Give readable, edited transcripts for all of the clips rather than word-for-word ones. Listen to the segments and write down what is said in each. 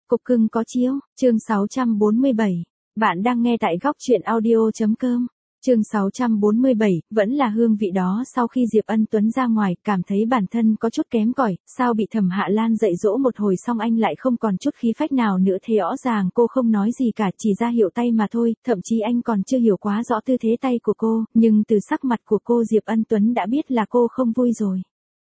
Cục cưng có chiếu, chương 647. Bạn đang nghe tại góc truyện audio.com. Chương 647, vẫn là hương vị đó. Sau khi Diệp Ân Tuấn ra ngoài, cảm thấy bản thân có chút kém cỏi, sao bị Thẩm Hạ Lan dạy dỗ một hồi xong anh lại không còn chút khí phách nào nữa. Thế rõ ràng cô không nói gì cả, chỉ ra hiệu tay mà thôi, thậm chí anh còn chưa hiểu quá rõ tư thế tay của cô, nhưng từ sắc mặt của cô Diệp Ân Tuấn đã biết là cô không vui rồi.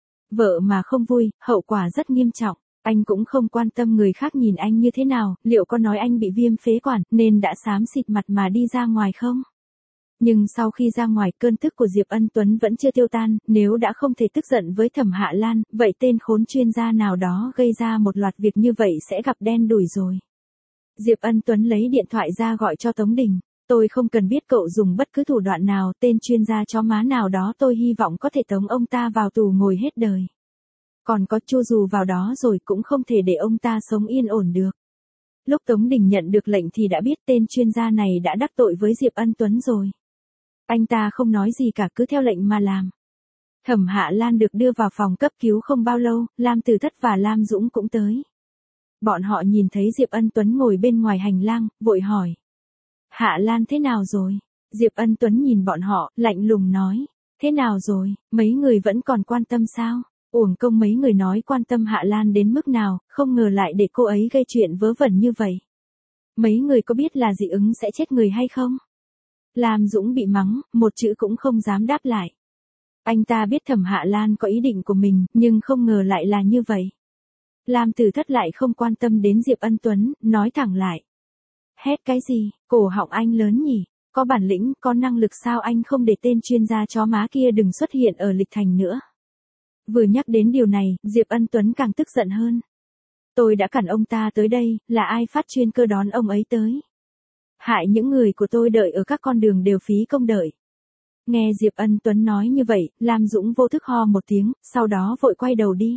Vợ mà không vui, hậu quả rất nghiêm trọng. Anh cũng không quan tâm người khác nhìn anh như thế nào, liệu có nói anh bị viêm phế quản, nên đã xám xịt mặt mà đi ra ngoài không? Nhưng sau khi ra ngoài, cơn tức của Diệp Ân Tuấn vẫn chưa tiêu tan, nếu đã không thể tức giận với Thẩm Hạ Lan, vậy tên khốn chuyên gia nào đó gây ra một loạt việc như vậy sẽ gặp đen đủi rồi. Diệp Ân Tuấn lấy điện thoại ra gọi cho Tống Đình. Tôi không cần biết cậu dùng bất cứ thủ đoạn nào, tên chuyên gia chó má nào đó tôi hy vọng có thể tống ông ta vào tù ngồi hết đời. Còn có cho dù vào đó rồi cũng không thể để ông ta sống yên ổn được. Lúc Tống Đình nhận được lệnh thì đã biết tên chuyên gia này đã đắc tội với Diệp Ân Tuấn rồi. Anh ta không nói gì cả, cứ theo lệnh mà làm. Thẩm Hạ Lan được đưa vào phòng cấp cứu không bao lâu, Lam Tử Thất và Lam Dũng cũng tới. Bọn họ nhìn thấy Diệp Ân Tuấn ngồi bên ngoài hành lang, vội hỏi. Hạ Lan thế nào rồi? Diệp Ân Tuấn nhìn bọn họ, lạnh lùng nói. Thế nào rồi, mấy người vẫn còn quan tâm sao? Uổng công mấy người nói quan tâm Hạ Lan đến mức nào, không ngờ lại để cô ấy gây chuyện vớ vẩn như vậy. Mấy người có biết là dị ứng sẽ chết người hay không? Lam Dũng bị mắng, một chữ cũng không dám đáp lại. Anh ta biết Thẩm Hạ Lan có ý định của mình, nhưng không ngờ lại là như vậy. Lam Tử Thất lại không quan tâm đến Diệp Ân Tuấn, nói thẳng lại. Hét cái gì, cổ họng anh lớn nhỉ, có bản lĩnh, có năng lực sao anh không để tên chuyên gia chó má kia đừng xuất hiện ở Lịch Thành nữa. Vừa nhắc đến điều này, Diệp Ân Tuấn càng tức giận hơn. Tôi đã cản ông ta tới đây, là ai phát chuyên cơ đón ông ấy tới? Hại những người của tôi đợi ở các con đường đều phí công đợi. Nghe Diệp Ân Tuấn nói như vậy, Lam Dũng vô thức ho một tiếng, sau đó vội quay đầu đi.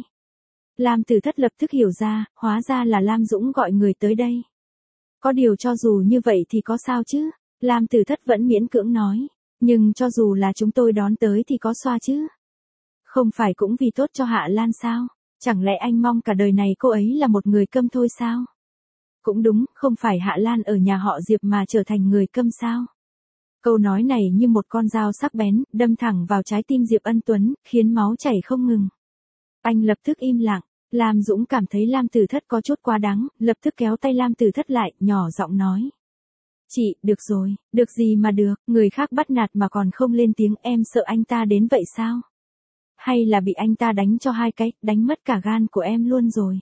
Lam Tử Thất lập tức hiểu ra, hóa ra là Lam Dũng gọi người tới đây. Có điều cho dù như vậy thì có sao chứ? Lam Tử Thất vẫn miễn cưỡng nói. Nhưng cho dù là chúng tôi đón tới thì có xoa chứ? Không phải cũng vì tốt cho Hạ Lan sao? Chẳng lẽ anh mong cả đời này cô ấy là một người câm thôi sao? Cũng đúng, không phải Hạ Lan ở nhà họ Diệp mà trở thành người câm sao? Câu nói này như một con dao sắc bén, đâm thẳng vào trái tim Diệp Ân Tuấn, khiến máu chảy không ngừng. Anh lập tức im lặng. Lam Dũng cảm thấy Lam Tử Thất có chút quá đáng, lập tức kéo tay Lam Tử Thất lại, nhỏ giọng nói. Chị, được rồi, được gì mà được, người khác bắt nạt mà còn không lên tiếng, em sợ anh ta đến vậy sao? Hay là bị anh ta đánh cho hai cái, đánh mất cả gan của em luôn rồi.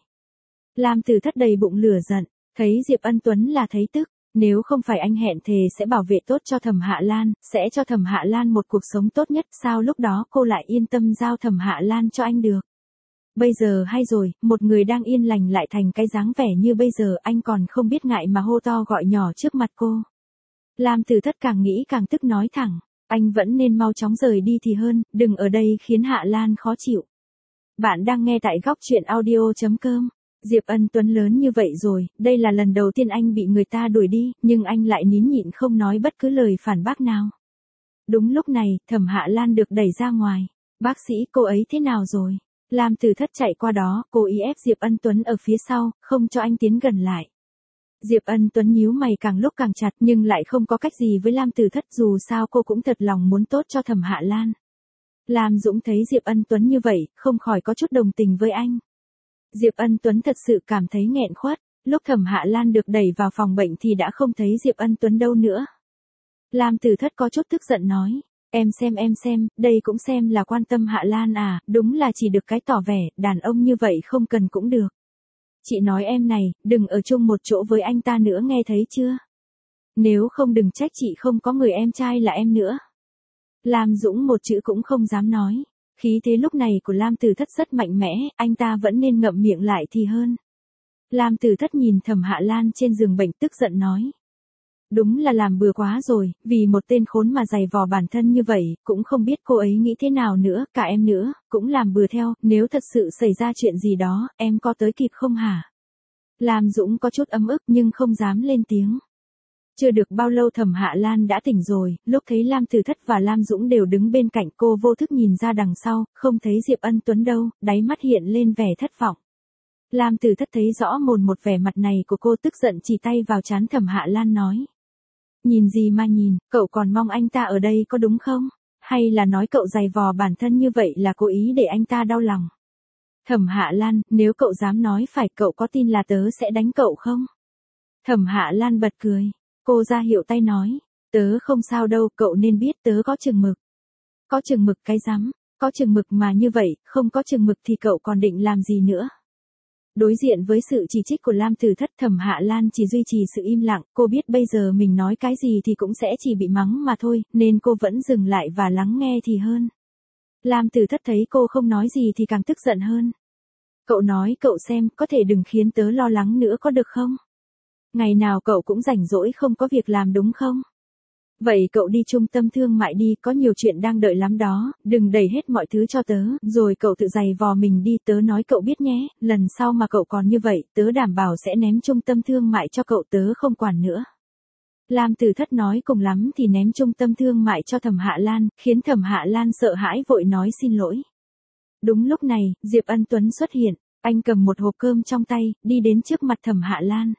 Lam Tử Thất đầy bụng lửa giận, thấy Diệp Ân Tuấn là thấy tức, nếu không phải anh hẹn thề sẽ bảo vệ tốt cho Thẩm Hạ Lan, sẽ cho Thẩm Hạ Lan một cuộc sống tốt nhất, sao lúc đó cô lại yên tâm giao Thẩm Hạ Lan cho anh được. Bây giờ hay rồi, một người đang yên lành lại thành cái dáng vẻ như bây giờ, anh còn không biết ngại mà hô to gọi nhỏ trước mặt cô. Lam Tử Thất càng nghĩ càng tức, nói thẳng. Anh vẫn nên mau chóng rời đi thì hơn, đừng ở đây khiến Hạ Lan khó chịu. Bạn đang nghe tại góc truyện audio.com. Diệp Ân Tuấn lớn như vậy rồi, đây là lần đầu tiên anh bị người ta đuổi đi, nhưng anh lại nín nhịn không nói bất cứ lời phản bác nào. Đúng lúc này, Thẩm Hạ Lan được đẩy ra ngoài. Bác sĩ, cô ấy thế nào rồi? Lam Tử Thất chạy qua đó, cố ý ép Diệp Ân Tuấn ở phía sau, không cho anh tiến gần lại. Diệp Ân Tuấn nhíu mày càng lúc càng chặt, nhưng lại không có cách gì với Lam Tử Thất, dù sao cô cũng thật lòng muốn tốt cho Thẩm Hạ Lan. Lam Dũng thấy Diệp Ân Tuấn như vậy, không khỏi có chút đồng tình với anh. Diệp Ân Tuấn thật sự cảm thấy nghẹn khuất, lúc Thẩm Hạ Lan được đẩy vào phòng bệnh thì đã không thấy Diệp Ân Tuấn đâu nữa. Lam Tử Thất có chút tức giận nói, em xem, đây cũng xem là quan tâm Hạ Lan à, đúng là chỉ được cái tỏ vẻ, đàn ông như vậy không cần cũng được. Chị nói em này, đừng ở chung một chỗ với anh ta nữa, nghe thấy chưa? Nếu không đừng trách chị không có người em trai là em nữa. Lam Dũng một chữ cũng không dám nói. Khí thế lúc này của Lam Tử Thất rất mạnh mẽ, anh ta vẫn nên ngậm miệng lại thì hơn. Lam Tử Thất nhìn Thẩm Hạ Lan trên giường bệnh tức giận nói. Đúng là làm bừa quá rồi, vì một tên khốn mà giày vò bản thân như vậy, cũng không biết cô ấy nghĩ thế nào nữa, cả em nữa, cũng làm bừa theo, nếu thật sự xảy ra chuyện gì đó, em có tới kịp không hả? Lam Dũng có chút ấm ức nhưng không dám lên tiếng. Chưa được bao lâu Thẩm Hạ Lan đã tỉnh rồi, lúc thấy Lam Tử Thất và Lam Dũng đều đứng bên cạnh cô vô thức nhìn ra đằng sau, không thấy Diệp Ân Tuấn đâu, đáy mắt hiện lên vẻ thất vọng. Lam Tử Thất thấy rõ mồn một vẻ mặt này của cô, tức giận chỉ tay vào trán Thẩm Hạ Lan nói. Nhìn gì mà nhìn, cậu còn mong anh ta ở đây có đúng không? Hay là nói cậu giày vò bản thân như vậy là cố ý để anh ta đau lòng? Thẩm Hạ Lan, nếu cậu dám nói phải, cậu có tin là tớ sẽ đánh cậu không? Thẩm Hạ Lan bật cười. Cô ra hiệu tay nói. Tớ không sao đâu, cậu nên biết tớ có chừng mực. Có chừng mực cái rắm, có chừng mực mà như vậy, không có chừng mực thì cậu còn định làm gì nữa? Đối diện với sự chỉ trích của Lam Tử Thất, Thẩm Hạ Lan chỉ duy trì sự im lặng, cô biết bây giờ mình nói cái gì thì cũng sẽ chỉ bị mắng mà thôi, nên cô vẫn dừng lại và lắng nghe thì hơn. Lam Tử Thất thấy cô không nói gì thì càng tức giận hơn. Cậu nói cậu xem, có thể đừng khiến tớ lo lắng nữa có được không? Ngày nào cậu cũng rảnh rỗi không có việc làm đúng không? Vậy cậu đi trung tâm thương mại đi, có nhiều chuyện đang đợi lắm đó, đừng đẩy hết mọi thứ cho tớ, rồi cậu tự giày vò mình đi, tớ nói cậu biết nhé, lần sau mà cậu còn như vậy, tớ đảm bảo sẽ ném trung tâm thương mại cho cậu, tớ không quản nữa. Lam Tử Thất nói cùng lắm thì ném trung tâm thương mại cho Thẩm Hạ Lan, khiến Thẩm Hạ Lan sợ hãi vội nói xin lỗi. Đúng lúc này, Diệp Ân Tuấn xuất hiện, anh cầm một hộp cơm trong tay, đi đến trước mặt Thẩm Hạ Lan.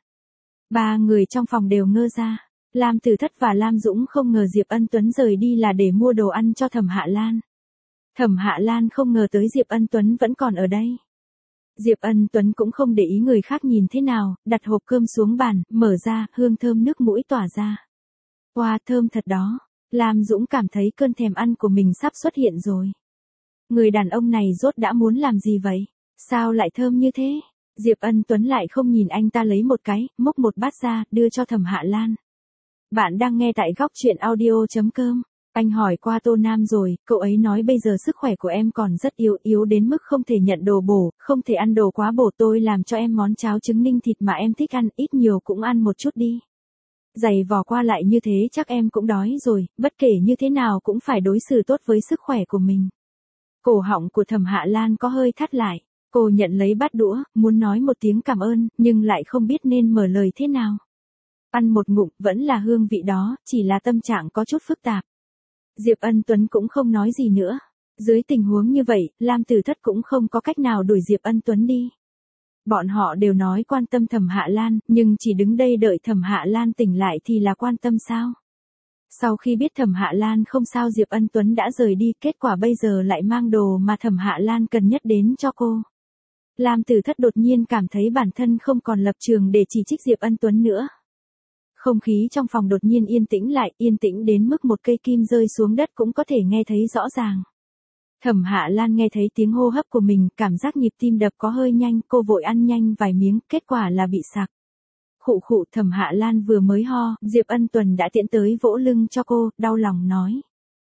Ba người trong phòng đều ngơ ra. Lam Tử Thất và Lam Dũng không ngờ Diệp Ân Tuấn rời đi là để mua đồ ăn cho Thẩm Hạ Lan. Thẩm Hạ Lan không ngờ tới Diệp Ân Tuấn vẫn còn ở đây. Diệp Ân Tuấn cũng không để ý người khác nhìn thế nào, đặt hộp cơm xuống bàn, mở ra, hương thơm nước mũi tỏa ra. Wow, thơm thật đó. Lam Dũng cảm thấy cơn thèm ăn của mình sắp xuất hiện rồi. Người đàn ông này rốt đã muốn làm gì vậy? Sao lại thơm như thế? Diệp Ân Tuấn lại không nhìn anh ta lấy một cái, múc một bát ra, đưa cho Thẩm Hạ Lan. Bạn đang nghe tại góc truyện audio.com. Anh hỏi qua Tô Nam rồi, cậu ấy nói bây giờ sức khỏe của em còn rất yếu đến mức không thể nhận đồ bổ, không thể ăn đồ quá bổ, tôi làm cho em món cháo trứng ninh thịt mà em thích ăn, ít nhiều cũng ăn một chút đi. Giày vò qua lại như thế chắc em cũng đói rồi, bất kể như thế nào cũng phải đối xử tốt với sức khỏe của mình. Cổ họng của Thẩm Hạ Lan có hơi thắt lại, cô nhận lấy bát đũa, muốn nói một tiếng cảm ơn, nhưng lại không biết nên mở lời thế nào. Ăn một ngụm, vẫn là hương vị đó, chỉ là tâm trạng có chút phức tạp. Diệp Ân Tuấn cũng không nói gì nữa. Dưới tình huống như vậy, Lam Tử Thất cũng không có cách nào đuổi Diệp Ân Tuấn đi. Bọn họ đều nói quan tâm Thẩm Hạ Lan, nhưng chỉ đứng đây đợi Thẩm Hạ Lan tỉnh lại thì là quan tâm sao? Sau khi biết Thẩm Hạ Lan không sao, Diệp Ân Tuấn đã rời đi, kết quả bây giờ lại mang đồ mà Thẩm Hạ Lan cần nhất đến cho cô. Lam Tử Thất đột nhiên cảm thấy bản thân không còn lập trường để chỉ trích Diệp Ân Tuấn nữa. Không khí trong phòng đột nhiên yên tĩnh lại, yên tĩnh đến mức một cây kim rơi xuống đất cũng có thể nghe thấy rõ ràng. Thẩm Hạ Lan nghe thấy tiếng hô hấp của mình, cảm giác nhịp tim đập có hơi nhanh, cô vội ăn nhanh vài miếng, kết quả là bị sặc. Khụ khụ, Thẩm Hạ Lan vừa mới ho, Diệp Ân Tuấn đã tiện tới vỗ lưng cho cô, đau lòng nói.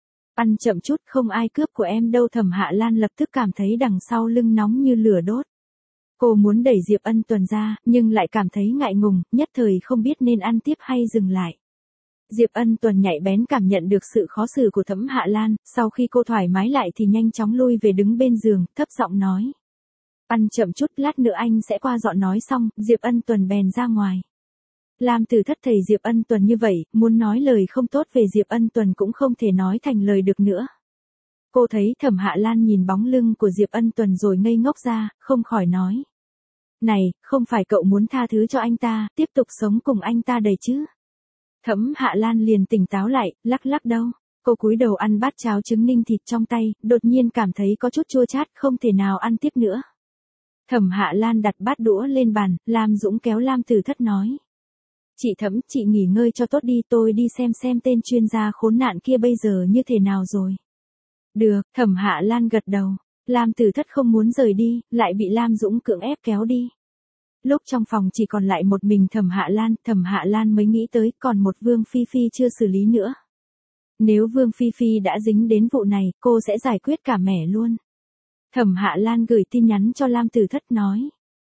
Ăn chậm chút, không ai cướp của em đâu. Thẩm Hạ Lan lập tức cảm thấy đằng sau lưng nóng như lửa đốt. Cô muốn đẩy Diệp Ân Tuấn ra, nhưng lại cảm thấy ngại ngùng, nhất thời không biết nên ăn tiếp hay dừng lại. Diệp Ân Tuấn nhạy bén cảm nhận được sự khó xử của Thẩm Hạ Lan, sau khi cô thoải mái lại thì nhanh chóng lui về đứng bên giường, thấp giọng nói. Ăn chậm chút, lát nữa anh sẽ qua dọn. Nói xong, Diệp Ân Tuấn bèn ra ngoài. Lam Tử Thất thấy Diệp Ân Tuấn như vậy, muốn nói lời không tốt về Diệp Ân Tuấn cũng không thể nói thành lời được nữa. Cô thấy Thẩm Hạ Lan nhìn bóng lưng của Diệp Ân Tuấn rồi ngây ngốc ra, không khỏi nói. Này, không phải cậu muốn tha thứ cho anh ta, tiếp tục sống cùng anh ta đầy chứ? Thẩm Hạ Lan liền tỉnh táo lại, lắc lắc đầu. Cô cúi đầu ăn bát cháo trứng ninh thịt trong tay, đột nhiên cảm thấy có chút chua chát, không thể nào ăn tiếp nữa. Thẩm Hạ Lan đặt bát đũa lên bàn, Lam Dũng kéo Lam Tử Thất nói. Chị Thẩm, chị nghỉ ngơi cho tốt đi, tôi đi xem tên chuyên gia khốn nạn kia bây giờ như thế nào rồi. Được, Thẩm Hạ Lan gật đầu. Lam Tử Thất không muốn rời đi, lại bị Lam Dũng cưỡng ép kéo đi. Lúc trong phòng chỉ còn lại một mình Thẩm Hạ Lan mới nghĩ tới còn một Vương Phi Phi chưa xử lý nữa. Nếu Vương Phi Phi đã dính đến vụ này, cô sẽ giải quyết cả mẻ luôn. Thẩm Hạ Lan gửi tin nhắn cho Lam Tử Thất nói.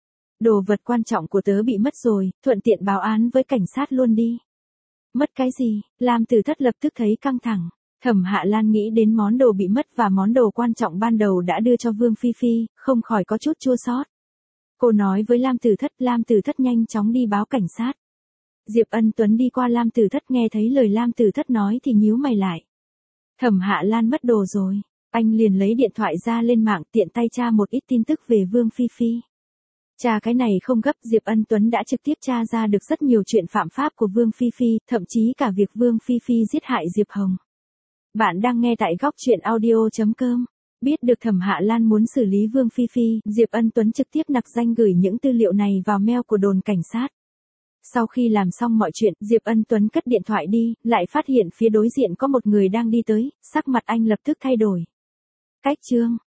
Đồ vật quan trọng của tớ bị mất rồi, thuận tiện báo án với cảnh sát luôn đi. Mất cái gì? Lam Tử Thất lập tức thấy căng thẳng. Thẩm Hạ Lan nghĩ đến món đồ bị mất và món đồ quan trọng ban đầu đã đưa cho Vương Phi Phi, không khỏi có chút chua xót. Cô nói với Lam Tử Thất nhanh chóng đi báo cảnh sát. Diệp Ân Tuấn đi qua Lam Tử Thất nghe thấy lời Lam Tử Thất nói thì nhíu mày lại. Thẩm Hạ Lan mất đồ rồi. Anh liền lấy điện thoại ra lên mạng tiện tay tra một ít tin tức về Vương Phi Phi. Tra cái này không gấp, Diệp Ân Tuấn đã trực tiếp tra ra được rất nhiều chuyện phạm pháp của Vương Phi Phi, thậm chí cả việc Vương Phi Phi giết hại Diệp Hồng. Bạn đang nghe tại góc truyện audio.com. Biết được Thẩm Hạ Lan muốn xử lý Vương Phi Phi, Diệp Ân Tuấn trực tiếp nặc danh gửi những tư liệu này vào mail của đồn cảnh sát. Sau khi làm xong mọi chuyện, Diệp Ân Tuấn cất điện thoại đi, lại phát hiện phía đối diện có một người đang đi tới, sắc mặt anh lập tức thay đổi. Cách chương